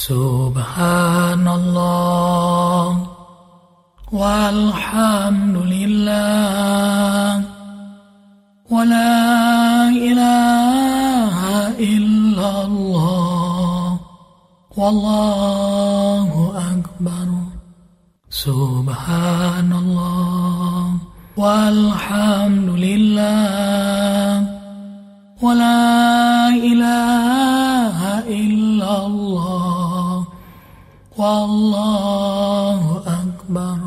Subhanallah walhamdulillah wa la ilaha illallah wallahu akbar. Subhanallah walhamdulillah wa la ilaha illallah wallahu akbar.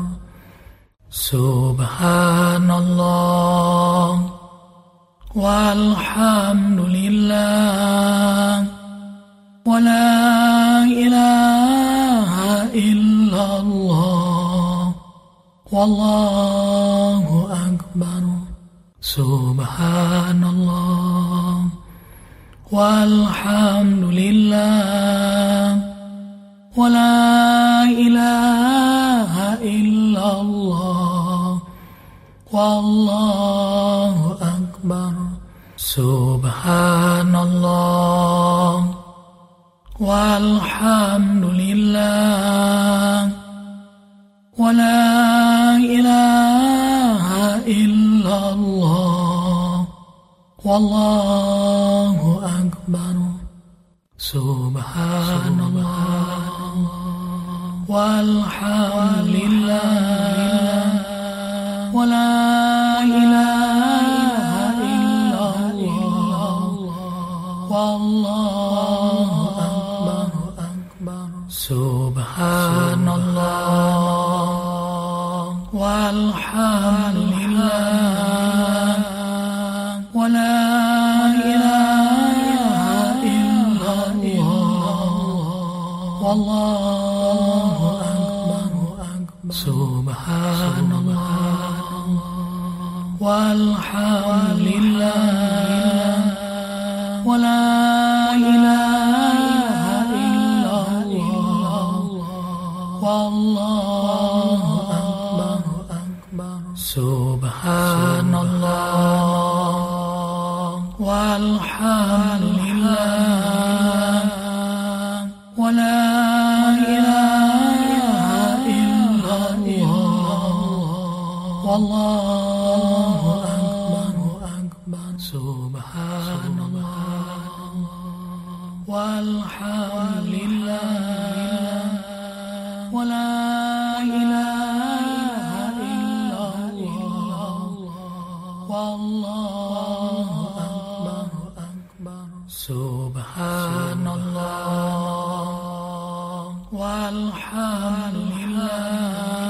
Subhanallah walhamdulillah wa la ilaha illallah wallahu akbar. Subhanallah walhamdulillah wa la ilaha illallah wallahu akbar. Subhanallah walhamdulillah wa la ilaha illallah wallahu akbar. Subhanallah walhamdulillah wa la ilaha illallah wallahu akbar. Subhanallah walhamdulillah wa la ilaha illallah wallahu akbar. Subhanallah walhamdulillah wa la ilaha illallah wallahu akbar. Subhanallah walhamdulillah wa la ilaha illallah wallahu akbar. Subhanallah walhamdulillah wa la ilaha illallah wallahu akbar. Subhanallah walhamdulillah